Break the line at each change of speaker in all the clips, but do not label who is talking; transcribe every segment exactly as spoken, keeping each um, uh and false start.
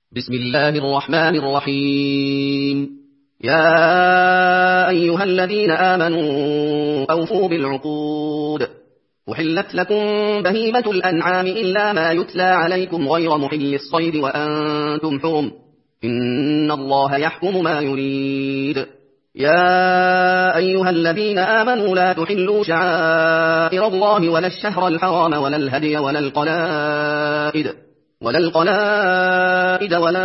بسم الله الرحمن الرحيم. يا أيها الذين آمنوا أوفوا بالعقود. أحلت لكم بهيمة الأنعام إلا ما يتلى عليكم غير محل الصيد وأنتم حرم. إن الله يحكم ما يريد. يا أيها الذين آمنوا لا تحلوا شعائر الله ولا الشهر الحرام ولا الهدي ولا القلائد ولا القلائد ولا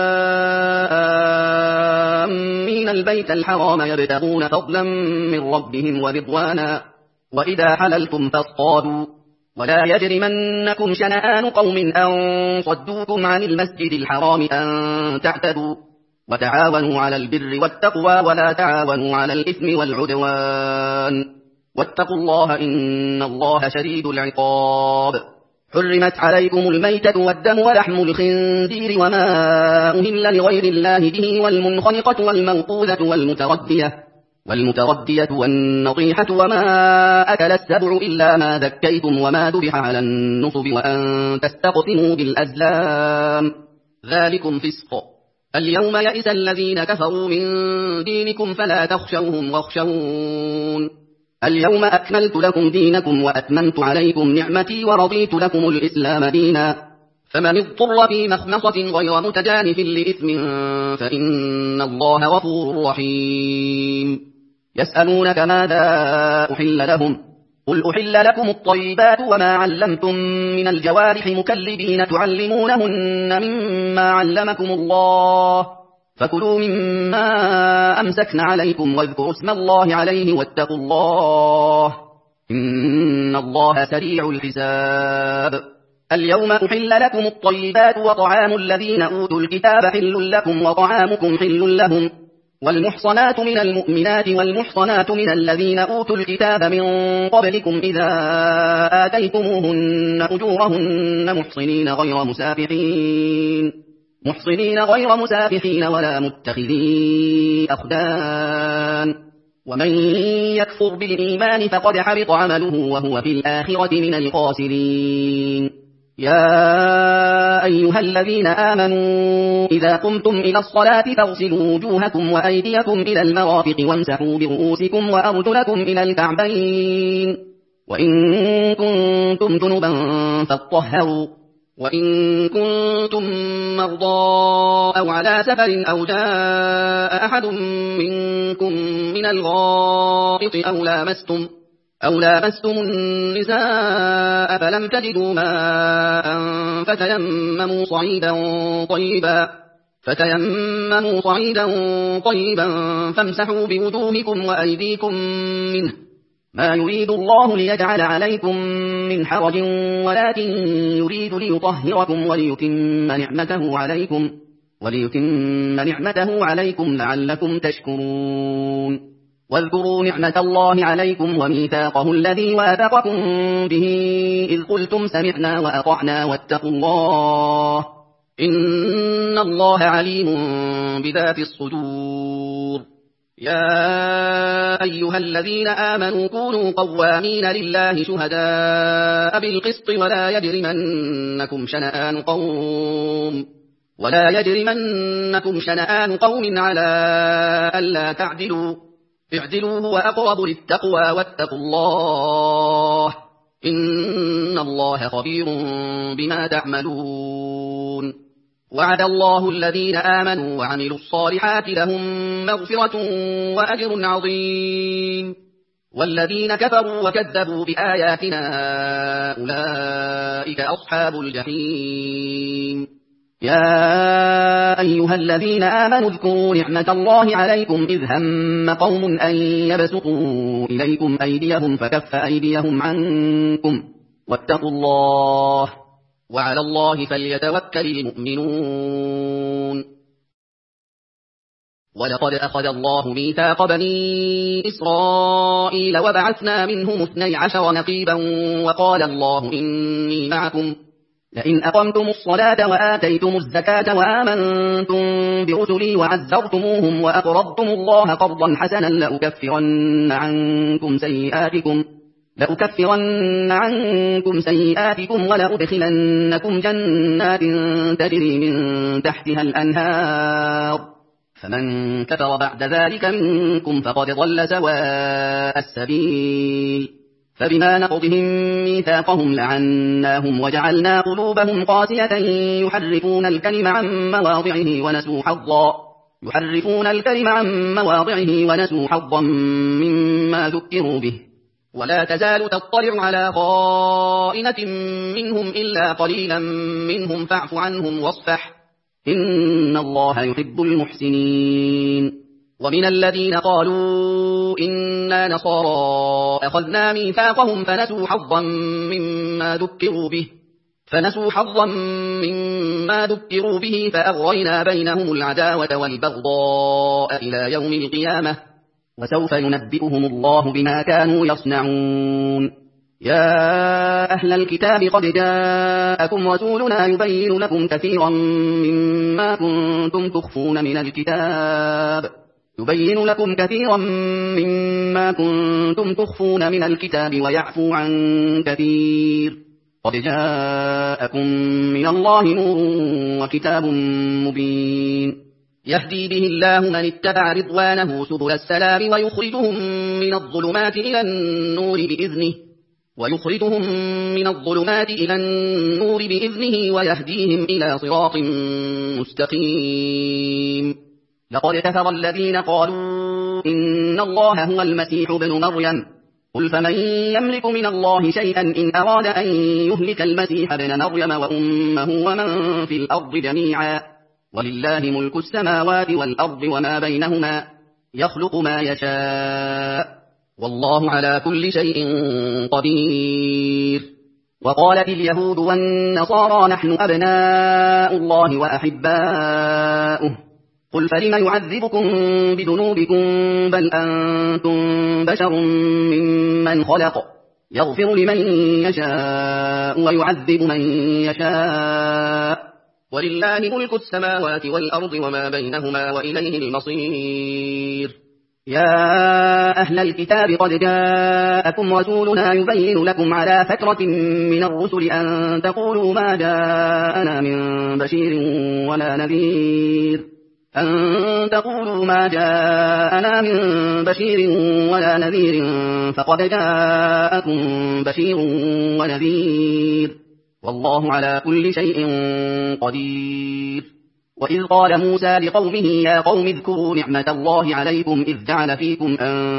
آمين البيت الحرام يبتغون فضلا من ربهم ورضوانا وإذا حللتم فاصطادوا ولا يجرمنكم شنآن قوم أن صدوكم عن المسجد الحرام أن تعتدوا وتعاونوا على البر والتقوى ولا تعاونوا على الإثم والعدوان واتقوا الله إن الله شديد العقاب. حرمت عليكم الميتة والدم ولحم الخنزير وما أهل لغير الله به والمنخنقة والموقوذة والمتردية والمتردية والنطيحة وما أكل السبع إلا ما ذكيتم وما ذبح على النصب وأن تستقسموا بالأزلام ذلكم فسق. اليوم يئس الذين كفروا من دينكم فلا تخشوهم واخشون. اليوم أكملت لكم دينكم وأتممت عليكم نعمتي ورضيت لكم الإسلام دينا. فمن اضطر في مخمصة غير متجانف لإثم فإن الله غفور رحيم. يسألونك ماذا أحل لهم قل أحل لكم الطيبات وما علمتم من الجوارح مكلبين تعلمونهن مما علمكم الله فكلوا مما أمسكن عليكم واذكروا اسم الله عليه واتقوا الله إن الله سريع الحساب. اليوم أحل لكم الطيبات وطعام الذين أوتوا الكتاب حل لكم وطعامكم حل لهم والمحصنات من المؤمنات والمحصنات من الذين أوتوا الكتاب من قبلكم إذا آتيتموهن أجورهن محصنين غير مسافحين محصنين غير مسافحين ولا متخذي أخدان ومن يكفر بالإيمان فقد حبط عمله وهو في الآخرة من الخاسرين. يا أيها الذين آمنوا إذا قمتم إلى الصلاة فاغسلوا وجوهكم وأيديكم إلى المرافق وامسحوا برؤوسكم وأرجلكم إلى الكعبين وإن كنتم جنبا فاطهروا وإن كنتم مرضى أو على سفر أو جاء أحد منكم من الغائط أو لامستم أو لامستم النساء فلم تجدوا ماء فتيمموا صعيدا طيبا فتيمموا صعيدا طيبا فامسحوا بوجوهكم وأيديكم منه ما يريد الله ليجعل عليكم من حرج ولكن يريد ليطهركم وليتم نعمته عليكم وليتم نعمته عليكم لعلكم تشكرون. واذكروا نعمة الله عليكم وميثاقه الذي واثقكم به إذ قلتم سمعنا وأطعنا واتقوا الله إن الله عليم بذات الصدور. يا أيها الذين آمنوا كونوا قوامين لله شهداء بالقسط ولا يجرمنكم شنآن قوم ولا يجرمنكم شنآن قوم على ألا تعدلوا اعدلوا هو أقرب للتقوى واتقوا الله إن الله خبير بما تعملون. وعد الله الذين آمنوا وعملوا الصالحات لهم مغفرة وأجر عظيم والذين كفروا وكذبوا بآياتنا أولئك أصحاب الجحيم. يا أيها الذين آمنوا اذكروا نعمة الله عليكم إذ هم قوم أن يبسطوا إليكم أيديهم فكف أيديهم عنكم واتقوا الله وعلى الله فليتوكل المؤمنون. ولقد أخذ الله ميثاق بني إسرائيل وبعثنا منهم اثني عشر نقيبا وقال الله إني معكم لئن أقمتم الصلاة وآتيتم الزكاة وآمنتم برسلي وعزرتموهم وأقرضتم الله قرضا حسنا لأكفرن عنكم سيئاتكم لأكفرن عنكم سيئاتكم ولأدخلنكم جنات تجري من تحتها الأنهار فمن كفر بعد ذلك منكم فقد ضل سواء السبيل فبما نقضهم ميثاقهم لعناهم وجعلنا قلوبهم قاسية يحرفون الكلم عن مواضعه ونسوا حظا يحرفون الكلم عن مواضعه ونسوا حظا مما ذكروا به ولا تزال تطلع على خائنة منهم إلا قليلا منهم فاعف عنهم واصفح إن الله يحب المحسنين ومن الذين قالوا إنا نصارى أخذنا ميثاقهم فنسوا حظا مما ذكروا به فنسوا حظا مما ذكروا به فأغرينا بينهم العداوة والبغضاء إلى يوم القيامة وسوف ينبئهم الله بما كانوا يصنعون يا أهل الكتاب قد جاءكم رسولنا يبين لكم كثيرا مما كنتم تخفون من الكتاب يبين لكم كثيرا مما كنتم تخفون من الكتاب ويعفو عن كثير قد جاءكم من الله نور وكتاب مبين يهدي به الله من اتبع رضوانه سبل السلام ويخرجهم من الظلمات إلى النور بإذنه ويخرجهم من الظلمات إلى النور بإذنه ويهديهم إلى صراط مستقيم لقد كفر الذين قالوا إن الله هو المسيح ابن مريم قل فمن يملك من الله شيئا إن أراد أن يهلك المسيح ابن مريم وأمه ومن في الأرض جميعا ولله ملك السماوات والأرض وما بينهما يخلق ما يشاء والله على كل شيء قدير وقالت اليهود والنصارى نحن أبناء الله وأحباؤه قل فلم يعذبكم بذنوبكم بل أنتم بشر ممن خلق يغفر لمن يشاء ويعذب من يشاء ولله ملك السماوات والأرض وما بينهما وإليه المصير يا أهل الكتاب قد جاءكم رسولنا يبين لكم على فترة من الرسل أن تقولوا ما جاءنا من بشير ولا نذير أن تقولوا ما جاءنا من بشير ولا نذير فقد جاءكم بشير ونذير والله على كل شيء قدير وإذ قال موسى لقومه يا قوم اذكروا نعمة الله عليكم إذ جعل فيكم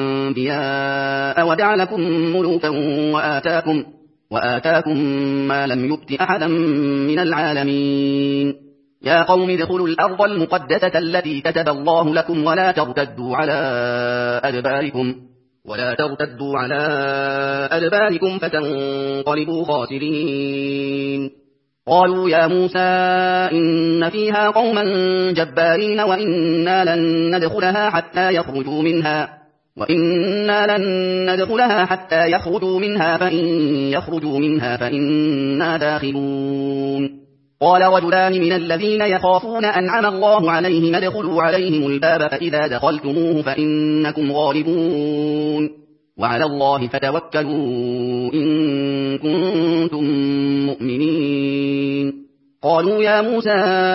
أنبياء وجعلكم ملوكا وآتاكم, وآتاكم ما لم يؤت أحدا من العالمين يا قوم ادخلوا الأرض المقدسة التي كتب الله لكم ولا ترتدوا على أدباركم ولا ترتدوا على أدباركم فتنقلبوا خاسرين قالوا يا موسى إن فيها قوما جبارين وإنا لن ندخلها حتى يخرجوا منها وإنا لن ندخلها حتى يخرجوا منها فإن يخرجوا منها فإنا داخلون قال رجلان من الذين يخافون أنعم الله عليهم ادخلوا عليهم الباب فإذا دخلتموه فإنكم غالبون وعلى الله فتوكلوا إن كنتم مؤمنين قالوا يا موسى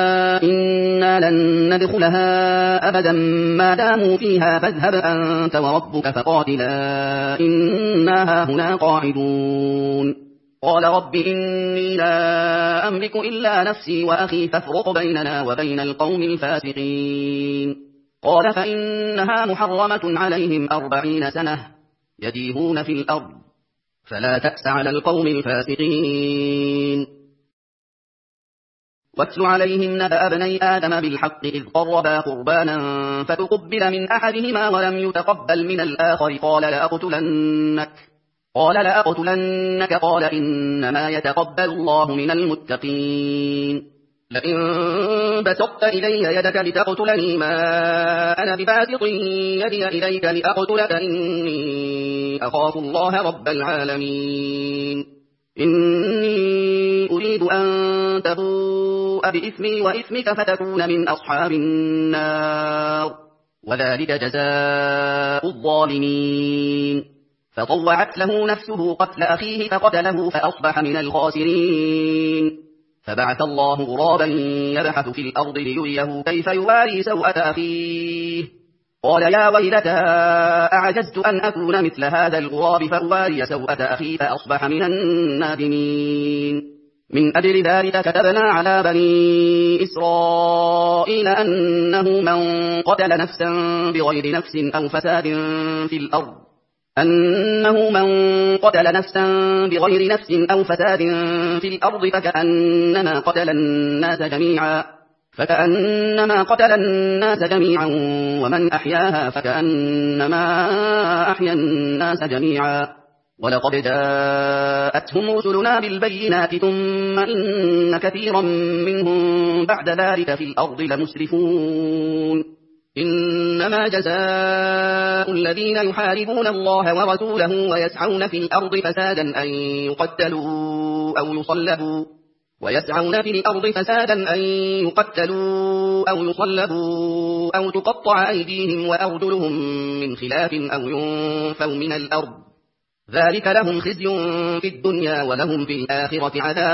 إنا لن ندخلها أبدا ما داموا فيها فاذهب أنت وربك فقاتلا إنا هنا قاعدون قال رب إني لا أملك إلا نفسي وأخي فافرق بيننا وبين القوم الفاسقين قال فإنها محرمة عليهم أربعين سنة يتيهون في الأرض فلا تأس على القوم الفاسقين واتل عليهم نبأ ابني آدم بالحق إذ قربا قربانا فتقبل من أحدهما ولم يتقبل من الآخر قال لأقتلنك قال لأقتلنك قال إنما يتقبل الله من المتقين لئن بسطت إلي يدك لتقتلني ما أنا بباسط يدي إليك لأقتلك إني أخاف الله رب العالمين إني أريد أن تبوء بإثمي وإثمك فتكون من أصحاب النار وذلك جزاء الظالمين فطوعت له نفسه قتل أخيه فقتله فأصبح من الخاسرين. فبعث الله غرابا يبحث في الأرض ليريه كيف يواري سوءة أخيه قال يا ويلتى أعجزت أن أكون مثل هذا الغراب فأواري سوءة أخي فأصبح من النادمين. من أجل ذلك كتبنا على بني إسرائيل أنه من قتل نفسا بغير نفس أو فساد في الأرض أنه من قتل نفسا بغير نفس أو فساد في الأرض فكأنما قتل الناس جميعا فكأنما قتل الناس جميعا ومن أحياها فكأنما أحيا الناس جميعا. ولقد جاءتهم رسلنا بالبينات ثم إن كثيرا منهم بعد ذلك في الأرض لمسرفون. إنما جزاء الذين يحاربون الله ورسوله ويسعون في الأرض فسادا أن يقتلوا أو يصلبوا ويسعون في الأرض فسادا أن يقتلوا أو يصلبوا أو تقطع أيديهم وأرجلهم من خلاف أو ينفوا من الأرض ذلك لهم خزي في الدنيا ولهم في الآخرة عذاب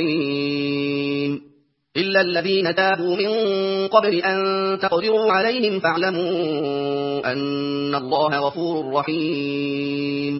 عظيم. إلا الذين تابوا من قبل أن تقدروا عليهم فاعلموا أن الله غفور رحيم.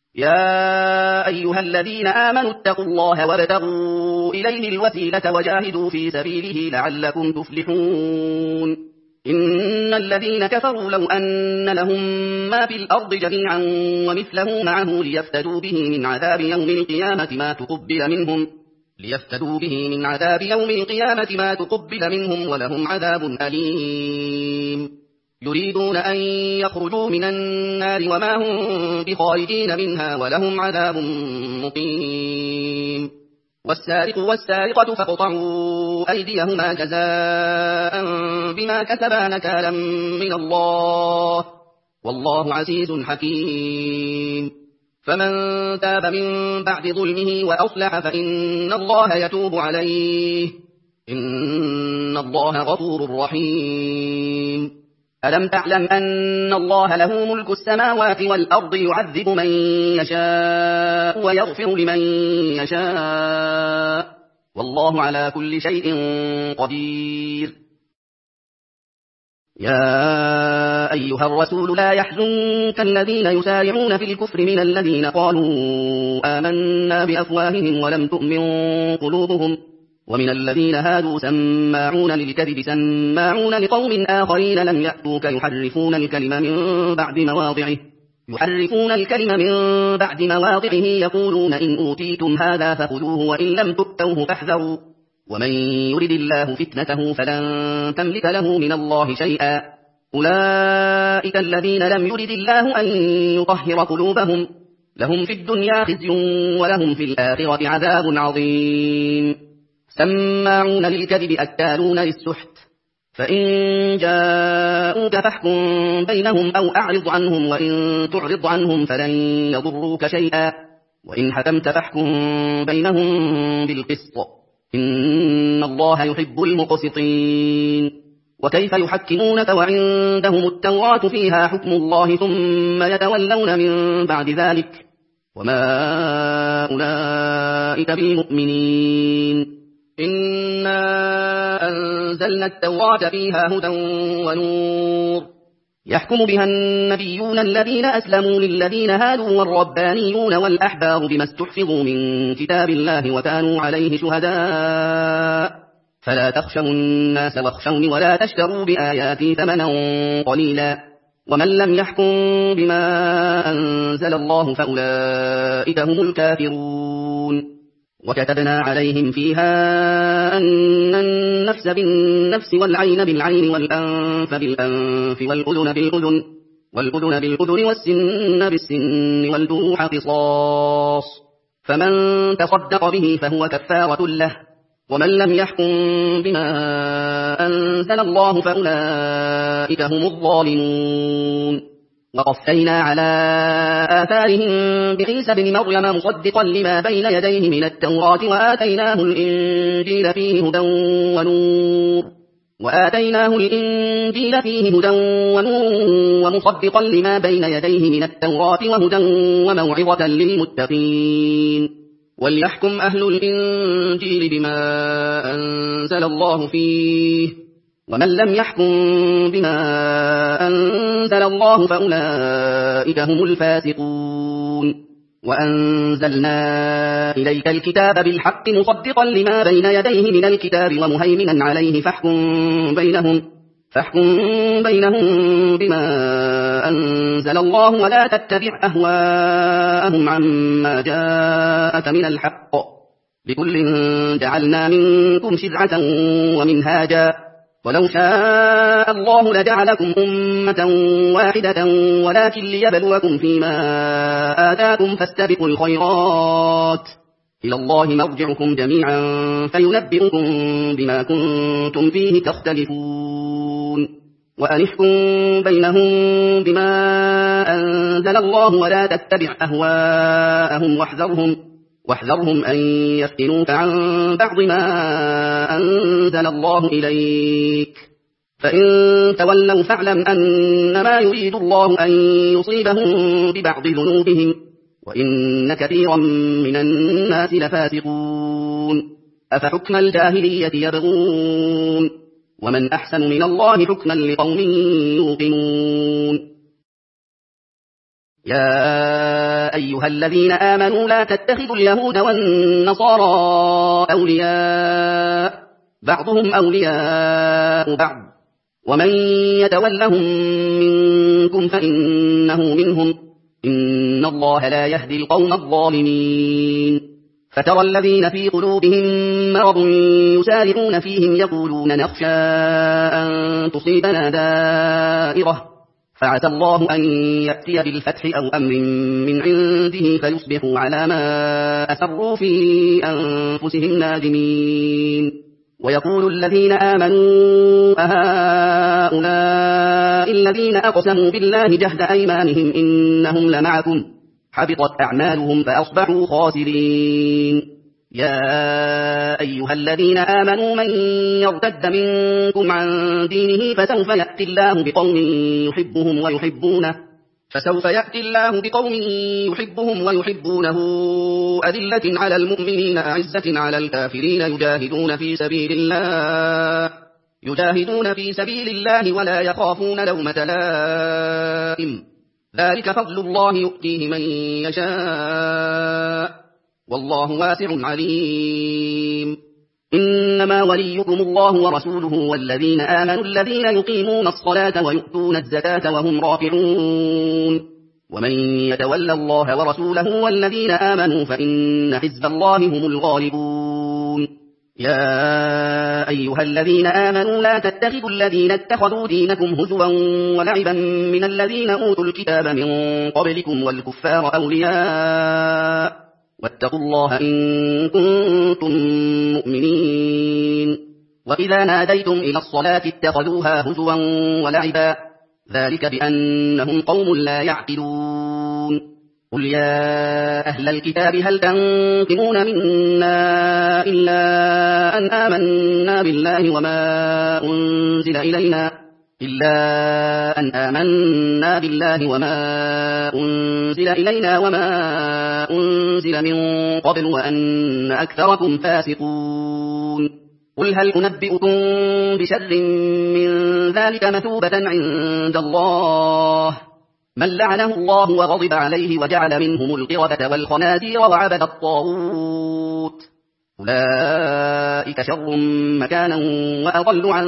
يا أيها الذين آمنوا اتقوا الله وابتغوا إليه الوسيلة وجاهدوا في سبيله لعلكم تفلحون. إن الذين كفروا لو أن لهم ما في الأرض جميعا ومثله معه ليفتدوا به من عذاب يوم القيامة ما تقبل منهم ليفتدوا به من عذاب يوم القيامة ما تقبل منهم ولهم عذاب أليم. يريدون أن يخرجوا من النار وما هم بخارجين منها ولهم عذاب مقيم. والسارق والسارقة فاقطعوا أيديهما جزاء بما كسبا نكالا من الله والله عزيز حكيم. فمن تاب من بعد ظلمه وأصلح فإن الله يتوب عليه إن الله غفور رحيم. ألم تعلم أن الله له ملك السماوات والأرض يعذب من يشاء ويغفر لمن يشاء والله على كل شيء قدير. يا أيها الرسول لا يحزنك الذين يسارعون في الكفر من الذين قالوا آمنا بأفواههم ولم تؤمن قلوبهم ومن الذين هادوا سماعون للكذب سماعون لقوم آخرين لم يأتوك يحرفون الكلمة من بعد مواضعه يحرفون الكلمة من بعد مواضعه يقولون إن أوتيتم هذا فخذوه وإن لم تؤتوه فاحذروا ومن يرد الله فتنته فلن تملك له من الله شيئا. أولئك الذين لم يرد الله أن يطهر قلوبهم لهم في الدنيا خزي ولهم في الآخرة عذاب عظيم. سماعون للكذب أكالون للسحت فإن جاءوك فاحكم بينهم أو أعرض عنهم وإن تعرض عنهم فلن يضروك شيئا وإن حكمت فاحكم بينهم بالقسط إن الله يحب المقسطين. وكيف يحكمونك وعندهم التوراة فيها حكم الله ثم يتولون من بعد ذلك وما أولئك بالمؤمنين. إنا أنزلنا التوراة فيها هدى ونور يحكم بها النبيون الذين أسلموا للذين هادوا والربانيون والأحبار بما استحفظوا من كتاب الله وكانوا عليه شهداء فلا تخشوا الناس واخشوني ولا تشتروا بآياتي ثمنا قليلا ومن لم يحكم بما أنزل الله فأولئك هم الكافرون. وكتبنا عليهم فيها أن النفس بالنفس والعين بالعين والأنف بالأنف والأذن بالأذن والأذن بالأذن والسن بالسن والجروح قصاص فمن تصدق به فهو كفارة له ومن لم يحكم بما أنزل الله فأولئك هم الظالمون. وقفينا على آثارهم بعيسى بن مريم مصدقا لما بين يديه من التوراة وآتيناه الإنجيل فيه هدى ونور وآتيناه الإنجيل فيه هدى ونور ومصدقا لما بين يديه من التوراة وهدى وموعظة للمتقين وليحكم أهل الإنجيل بما أنزل الله فيه ومن لم يحكم بما أنزل الله فأولئك هم الفاسقون وأنزلنا إليك الكتاب بالحق مصدقا لما بين يديه من الكتاب ومهيمنا عليه فاحكم بينهم فاحكم بينهم بما أنزل الله ولا تتبع أهواءهم عما جاءك من الحق لكل جعلنا منكم شرعة ومنهاجا ولو شاء الله لجعلكم أمة واحدة ولكن ليبلوكم فيما آتاكم فاستبقوا الخيرات إلى الله مرجعكم جميعا فينبئكم بما كنتم فيه تختلفون وأنحكم بينهم بما أنزل الله ولا تتبع أهواءهم واحذرهم واحذرهم أن يفتنوك عن بعض ما أنزل الله إليك فإن تولوا فاعلم أنما يريد الله أن يصيبهم ببعض ذنوبهم وإن كثيرا من الناس لفاسقون أفحكم الجاهلية يبغون ومن أحسن من الله حكما لقوم يوقنون يا أيها الذين آمنوا لا تتخذوا اليهود والنصارى أولياء بعضهم أولياء بعض ومن يتولهم منكم فإنه منهم إن الله لا يهدي القوم الظالمين فترى الذين في قلوبهم مرض يسارعون فيهم يقولون نخشى أن تصيبنا دائرة فعسى الله أن يأتي بالفتح أو أمر من عنده فيصبحوا على ما أسروا في أنفسهم نادمين ويقول الذين آمنوا أهؤلاء الذين أقسموا بالله جهد أيمانهم إنهم لمعكم حبطت أعمالهم فأصبحوا خاسرين يا أيها الذين آمنوا من يرتد منكم عن دينه فسوف يأتي الله بقوم يحبهم ويحبونه فسوف يأتي الله بقوم يحبهم ويحبونه أذلة على المؤمنين أعزة على الكافرين يجاهدون في سبيل الله يجاهدون في سبيل الله ولا يخافون لومة لائم ذلك فضل الله يؤتيه من يشاء والله واسع عليم إنما وليكم الله ورسوله والذين آمنوا الذين يقيمون الصلاة ويؤتون الزكاة وهم راكعون ومن يتولى الله ورسوله والذين آمنوا فإن حزب الله هم الغالبون يا أيها الذين آمنوا لا تتخذوا الذين اتخذوا دينكم هزوا ولعبا من الذين أوتوا الكتاب من قبلكم والكفار أولياء واتقوا الله إن كنتم مؤمنين وإذا ناديتم إلى الصلاة اتخذوها هزوا ولعبا ذلك بأنهم قوم لا يعقلون قل يا أهل الكتاب هل تنقمون منا إلا أن آمنا بالله وما أنزل إلينا إلا أن آمنا بالله وما أنزل إلينا وما أنزل من قبل وأن أكثركم فاسقون قل هل أنبئكم بشر من ذلك مثوبة عند الله من لعنه الله وغضب عليه وجعل منهم القردة والخنازير وعبد الطاغوت أولئك شر مكانا وأضل عن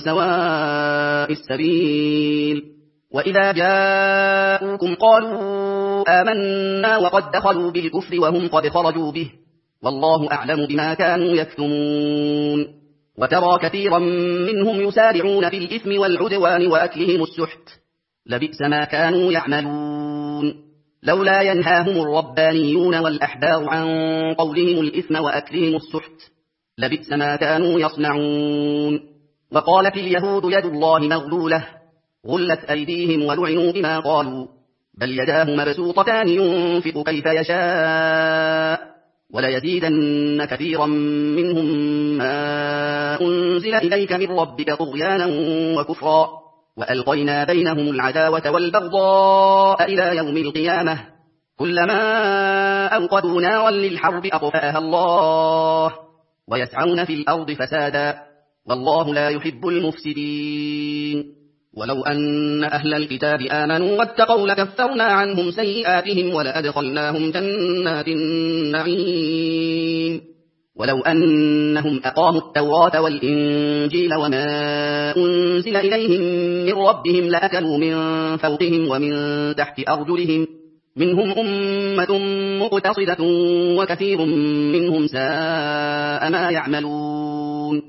سواء السبيل وإذا جاءوكم قالوا آمنا وقد دخلوا بالكفر وهم قد خرجوا به والله أعلم بما كانوا يكتمون وترى كثيرا منهم يسارعون في الإثم والعدوان وأكلهم السحت لبئس ما كانوا يعملون لولا ينهاهم الربانيون والأحبار عن قولهم الإثم وأكلهم السحت لبئس ما كانوا يصنعون وقالت اليهود يد الله مغلولة غلت أيديهم ولعنوا بما قالوا بل يداه مبسوطتان ينفق كيف يشاء وليزيدن كثيرا منهم ما أنزل إليك من ربك طغيانا وكفرا وألقينا بينهم العداوة والبغضاء إلى يوم القيامة كلما أوقدوا نارا للحرب أطفأها الله ويسعون في الأرض فسادا والله لا يحب المفسدين ولو أن أهل الكتاب آمنوا واتقوا لكفرنا عنهم سيئاتهم ولأدخلناهم جنات النعيم ولو أنهم أقاموا التوراة والإنجيل وما أنزل إليهم من ربهم لأكلوا من فوقهم ومن تحت أرجلهم منهم أمة مقتصدة وكثير منهم ساء ما يعملون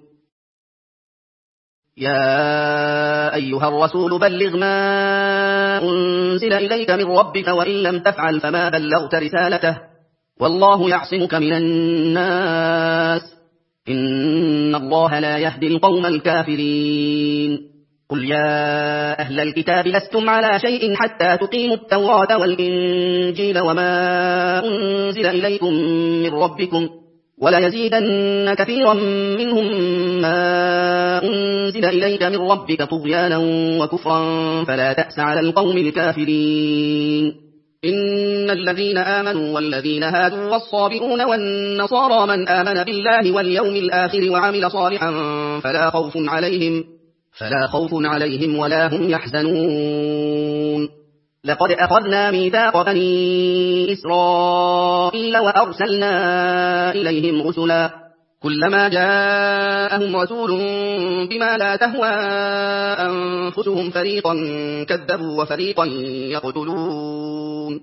يا أيها الرسول بلغ ما أنزل إليك من ربك وإن لم تفعل فما بلغت رسالته والله يعصمك من الناس إن الله لا يهدي القوم الكافرين قل يا أهل الكتاب لستم على شيء حتى تقيموا التوراة والإنجيل وما أنزل إليكم من ربكم وليزيدن كثيرا منهم ما أنزل إليك من ربك طغيانا وكفرا فلا تأس على القوم الكافرين إن الذين آمنوا والذين هادوا والصابئون والنصارى من آمن بالله واليوم الآخر وعمل صالحا فلا خوف عليهم فلا خوف عليهم ولا هم يحزنون لقد أخذنا ميثاق بني إسرائيل وأرسلنا إليهم رسلا كلما جاءهم رسول بما لا تهوى أنفسهم فريقا كذبوا وفريقا يقتلون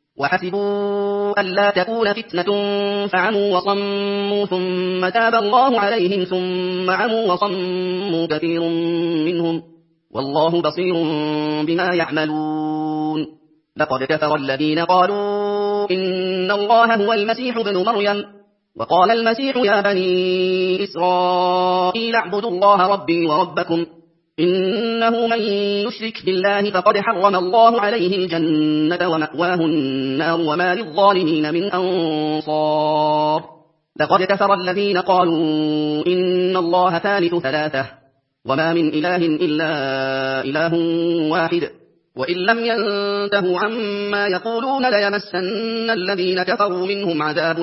وحسبوا ألا تكون فتنة فعموا وصموا ثم تاب الله عليهم ثم عموا وصموا كثير منهم والله بصير بما يعملون لقد كفر الذين قالوا إن الله هو المسيح ابن مريم وقال المسيح يا بني إسرائيل اعبدوا الله ربي وربكم إنه من يشرك بالله فقد حرم الله عليه الجنة ومأواه النار وما للظالمين من أنصار لقد كفر الذين قالوا إن الله ثالث ثلاثة وما من إله إلا إله واحد وإن لم ينتهوا عما يقولون ليمسن الذين كفروا منهم عذاب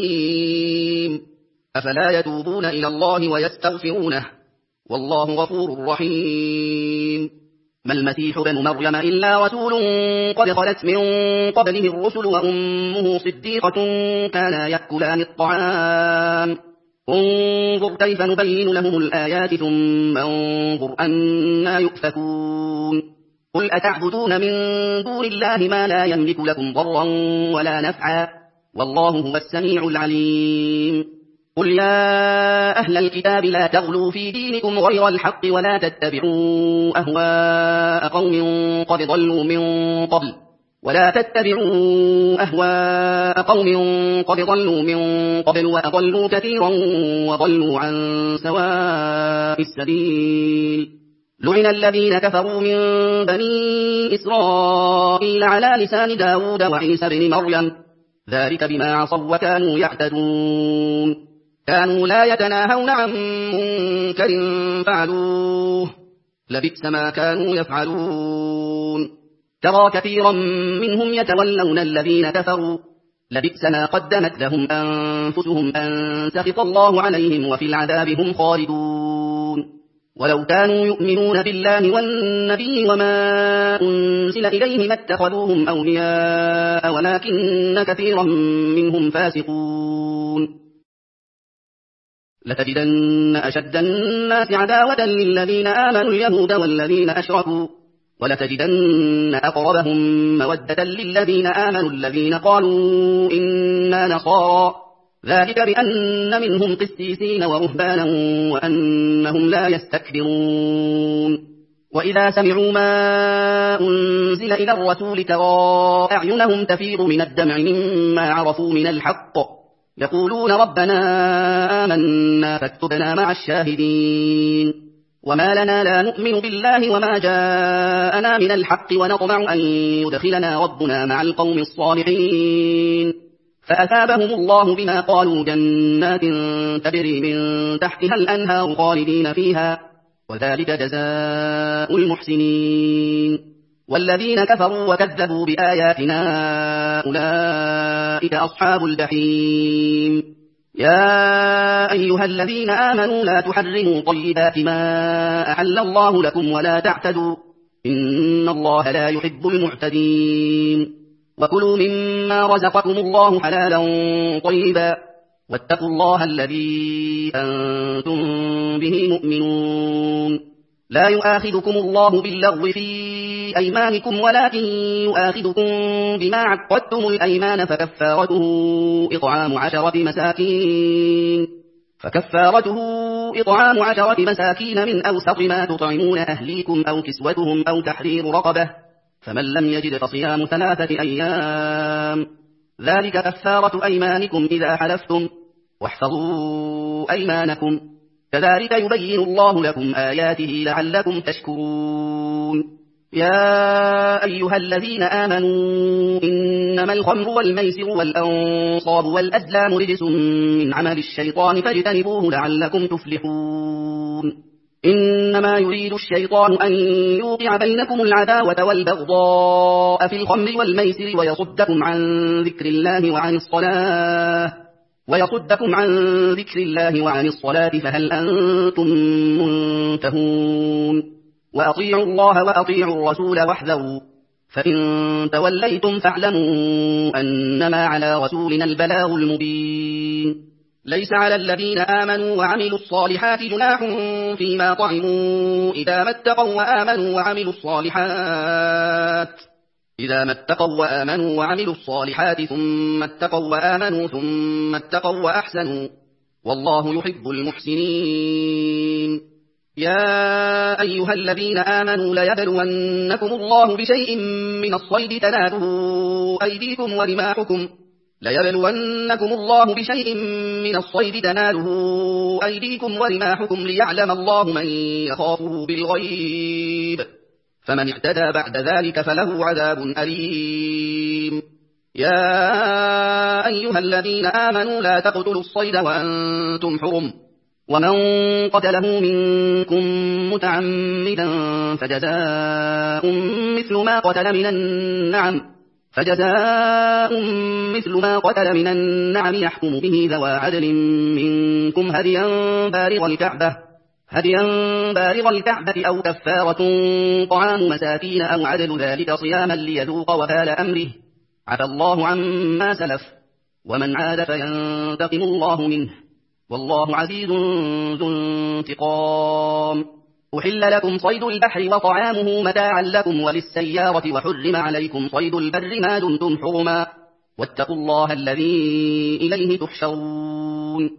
أليم أفلا يتوبون إلى الله ويستغفرونه والله غفور رحيم ما المسيح ابن مريم إلا رسول قد خلت من قبله الرسل وأمه صديقة كانا يأكلان الطعام انظر كيف نبين لهم الآيات ثم انظر أنا يؤفكون قل أتعبدون من دون الله ما لا يملك لكم ضرا ولا نفعا والله هو السميع العليم قل يا أهل الكتاب لا تغلوا في دينكم غير الحق ولا تتبعوا أهواء قوم قد ضلوا من قبل ولا تتبعوا أهواء قوم قد ضلوا من قبل وأضلوا كثيرا وضلوا عن سواء السبيل لعن الذين كفروا من بني إسرائيل على لسان داود وعيسى بن مريم ذلك بما عصوا وكانوا يعتدون كانوا لا يتناهون عن منكر فعلوه لبئس ما كانوا يفعلون ترى كثيرا منهم يتولون الذين كفروا لبئس ما قدمت لهم أنفسهم أن سخط الله عليهم وفي العذاب هم خالدون ولو كانوا يؤمنون بالله والنبي وما أنزل إليه ما اتخذوهم أولياء ولكن كثيرا منهم فاسقون لتجدن أشد الناس عداوة للذين آمنوا اليهود والذين أشركوا ولتجدن أقربهم مودة للذين آمنوا الذين قالوا إنا نصارى ذلك بأن منهم قسيسين ورهبانا وأنهم لا يستكبرون وإذا سمعوا ما أنزل إلى الرسول ترى أعينهم تفيض من الدمع مما عرفوا من الحق يقولون ربنا آمنا فاكتبنا مع الشاهدين وما لنا لا نؤمن بالله وما جاءنا من الحق ونطمع أن يدخلنا ربنا مع القوم الصالحين فأثابهم الله بما قالوا جنات تجري من تحتها الأنهار خالدين فيها وذلك جزاء المحسنين والذين كفروا وكذبوا بآياتنا أولئك أصحاب الجحيم يا أيها الذين آمنوا لا تحرموا طيبات ما أحل الله لكم ولا تعتدوا إن الله لا يحب المعتدين وكلوا مما رزقكم الله حلالا طيبا واتقوا الله الذي أنتم به مؤمنون لا يؤاخذكم الله باللغو في أيمانكم ولكن يؤاخذكم بما عقدتم الأيمان فكفارته إطعام عشرة مساكين فكفارته إطعام عشرة مساكين من أوسط ما تطعمون أهليكم أو كسوتهم أو تحرير رقبة فمن لم يجد فصيام ثلاثة أيام ذلك كفارة أيمانكم إذا حلفتم واحفظوا أيمانكم كذلك يبين الله لكم آياته لعلكم تشكرون يا أيها الذين آمنوا إنما الخمر والميسر والأنصاب والأزلام رجس من عمل الشيطان فاجتنبوه لعلكم تفلحون إنما يريد الشيطان أن يوقع بينكم العداوة والبغضاء في الخمر والميسر ويصدكم عن ذكر الله وعن الصلاة ويصدكم عن ذكر الله وعن الصلاة فهل أنتم منتهون وأطيعوا الله وأطيعوا الرسول واحذروا فإن توليتم فاعلموا أنما على رسولنا البلاغ المبين ليس على الذين آمنوا وعملوا الصالحات جناح فيما طعموا إذا ما اتقوا وآمنوا وعملوا الصالحات إذا ما اتقوا وآمنوا وعملوا الصالحات ثم اتقوا وآمنوا ثم اتقوا وأحسنوا والله يحب المحسنين يا أيها الذين آمنوا ليبلونكم الله بشيء من الصيد تناله أيديكم ورماحكم ليبلونكم الله بشيء من الصيد تناله أيديكم ورماحكم ليعلم الله من يخافه بالغيب فمن اعتدى بعد ذلك فله عذاب أليم يا أيها الذين آمنوا لا تقتلوا الصيد وأنتم حرم ومن قتله منكم متعمدا فجزاء مثل ما قتل من النعم فجزاء مثل ما قتل من النعم يحكم به ذوى عدل منكم هديا بالغ الكعبة هديا بالغ الكعبة أو كفارة طعام مساكين أو عدل ذلك صياما ليذوق وبال أمره عفى الله عما سلف ومن عاد فينتقم الله منه والله عزيز ذو انتقام أحل لكم صيد البحر وطعامه متاعا لكم وللسيارة وحرم عليكم صيد البر ما دمتم حرما واتقوا الله الذي إليه تحشرون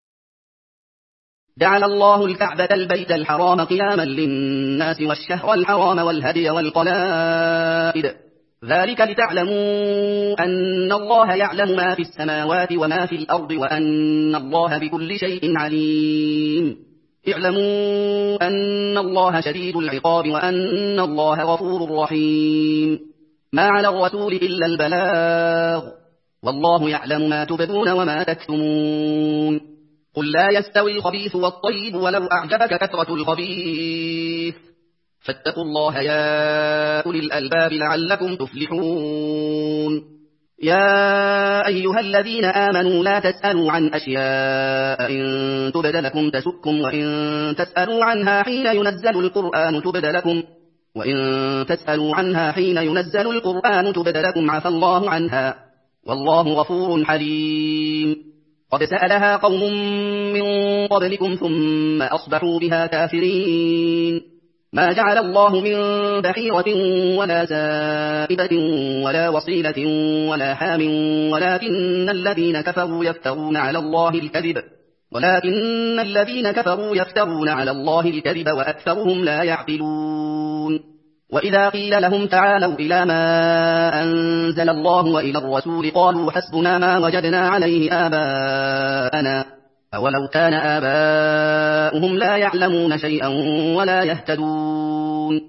جعل الله الكعبة البيت الحرام قياما للناس والشهر الحرام والهدي والقلائد ذلك لتعلموا أن الله يعلم ما في السماوات وما في الأرض وأن الله بكل شيء عليم اعلموا أن الله شديد العقاب وأن الله غفور رحيم ما على الرسول إلا البلاغ والله يعلم ما تبدون وما تكتمون قل لا يستوي الخبيث والطيب ولو أعجبك كثرة الخبيث فاتقوا الله يا أولي الألباب لعلكم تفلحون يا أيها الذين آمنوا لا تسألوا عن أشياء إن تبد لكم تسؤكم وإن تسألوا عنها حين ينزل القرآن تبد لكم وإن تسألوا عنها حين ينزل القرآن تبد لكم عفى الله عنها والله غفور حليم قد سألها قوم من قبلكم ثم أصبحوا بها كافرين ما جعل الله من بحيرة ولا سائبة ولا وصيلة ولا حام ولكن الذين كفروا يفترون على الله الكذب ولكن الذين كفروا يفترون على الله الكذب وأكثرهم لا يعقلون وإذا قيل لهم تعالوا إلى ما أنزل الله وإلى الرسول قالوا حسبنا ما وجدنا عليه آباءنا أولو كان آباؤهم لا يعلمون شيئا ولا يهتدون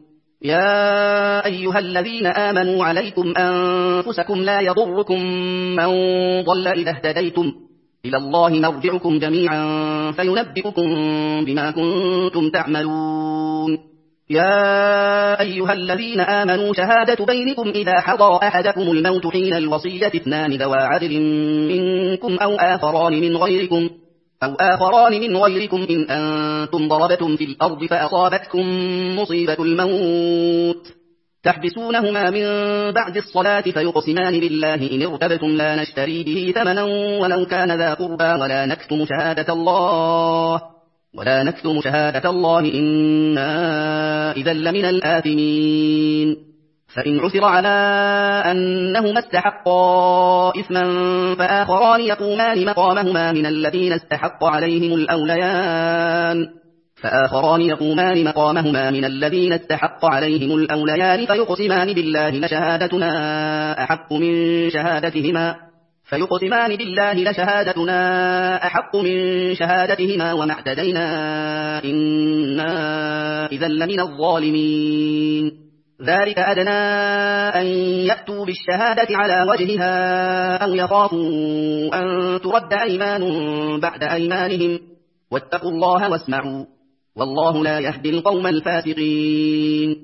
يا أيها الذين آمنوا عليكم أنفسكم لا يضركم من ضل إذا اهتديتم إلى الله مرجعكم جميعا فينبئكم بما كنتم تعملون. يا أيها الذين آمنوا شهادة بينكم إذا حضر أحدكم الموت حين الوصية اثنان ذوى عدل منكم أو آخران من غيركم أو آخران من غيركم إن أنتم ضربتم في الأرض فأصابتكم مصيبة الموت تحبسونهما من بعد الصلاة فيقسمان بالله إن ارتبتم لا نشتري به ثمنا ولو كان ذا قربى ولا نكتم شهادة الله ولا نكتم شهادة الله إنا إذا لمن الآثمين. فإن عثر على أنهما استحقا إثما فآخران يقومان مقامهما من الذين استحق عليهم الأوليان فآخران يقومان مقامهما من الذين استحق عليهم الأوليان فيقسمان بالله لشهادتنا أحق من شهادتهما فيقسمان بالله لشهادتنا أحق من شهادتهما وما اعتدينا إنا إذا لمن الظالمين. ذلك أدنى أن يأتوا بالشهادة على وجهها أو يخافوا أن ترد أيمان بعد أيمانهم واتقوا الله واسمعوا والله لا يهدي القوم الفاسقين.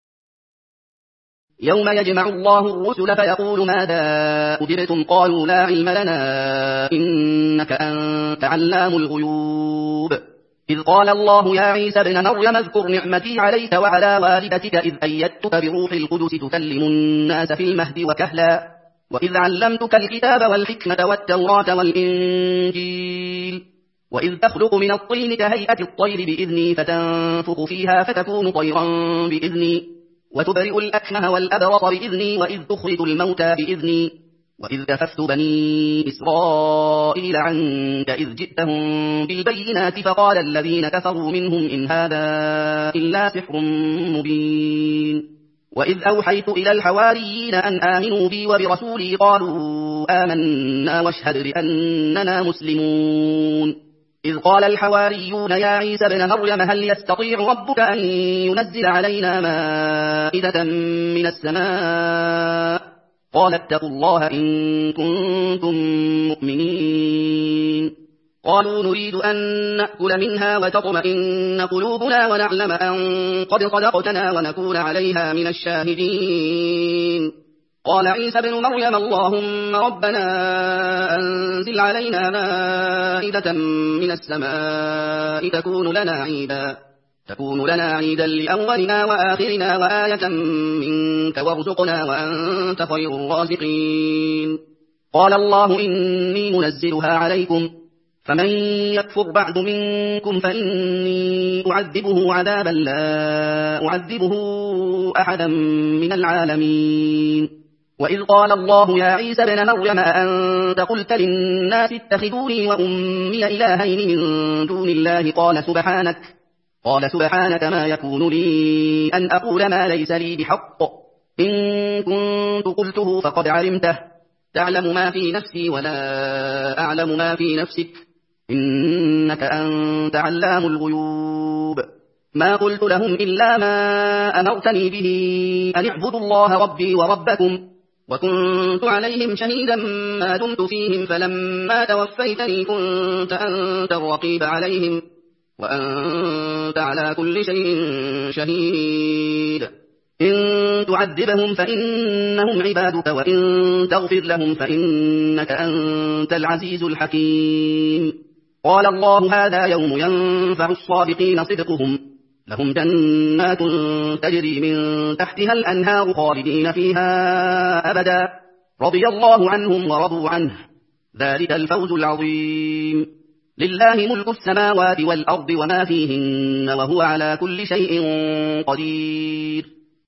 يوم يجمع الله الرسل فيقول ماذا أجبتم قالوا لا علم لنا إنك أنت علام الغيوب. إذ قال الله يا عيسى ابن مريم اذكر نعمتي عليك وعلى والدتك إذ أيدتك بروح القدس تكلم الناس في المهد وكهلا وإذ علمتك الكتاب والحكمة والتوراة والإنجيل وإذ تخلق من الطين كهيئة الطير بإذني فتنفخ فيها فتكون طيرا بإذني وتبرئ الأكمه والأبرص بإذني وإذ تخرج الموتى بإذني وإذ كففت بني إسرائيل عنك إذ جئتهم بالبينات فقال الذين كفروا منهم إن هذا إلا سحر مبين. وإذ أوحيت إلى الحواريين أن آمنوا بي وبرسولي قالوا آمنا واشهد بأننا مسلمون. إذ قال الحواريون يا عيسى ابن مريم هل يستطيع ربك أن ينزل علينا مائدة من السماء قال اتقوا الله إن كنتم مؤمنين. قالوا نريد أن نأكل منها وتطمئن قلوبنا ونعلم أن قد صدقتنا ونكون عليها من الشاهدين. قال عيسى بن مريم اللهم ربنا أنزل علينا مائدة من السماء تكون لنا عيدا تكون لنا عيدا لأولنا وآخرنا وآية منك وارزقنا وأنت خير الرازقين. قال الله إني منزلها عليكم فمن يكفر بعد منكم فإني أعذبه عذابا لا أعذبه أحدا من العالمين. وإذ قال الله يا عيسى ابن مريم أأنت قلت للناس اتخذوني وأمي إلهين من دون الله قال سبحانك قال سبحانك ما يكون لي أن أقول ما ليس لي بحق إن كنت قلته فقد علمته تعلم ما في نفسي ولا أعلم ما في نفسك إنك أنت علام الغيوب. ما قلت لهم إلا ما أمرتني به أن اعبدوا الله ربي وربكم وكنت عليهم شهيدا ما دمت فيهم فلما توفيتني كنت أنت الرقيب عليهم وأنت على كل شيء شهيد. إن تعذبهم فإنهم عبادك وإن تغفر لهم فإنك أنت العزيز الحكيم. قال الله هذا يوم ينفع الصادقين صدقهم لهم جنات تجري من تحتها الأنهار خالدين فيها أبدا رضي الله عنهم ورضوا عنه ذلك الفوز العظيم. لله ملك السماوات والأرض وما فيهن وهو على كل شيء قدير.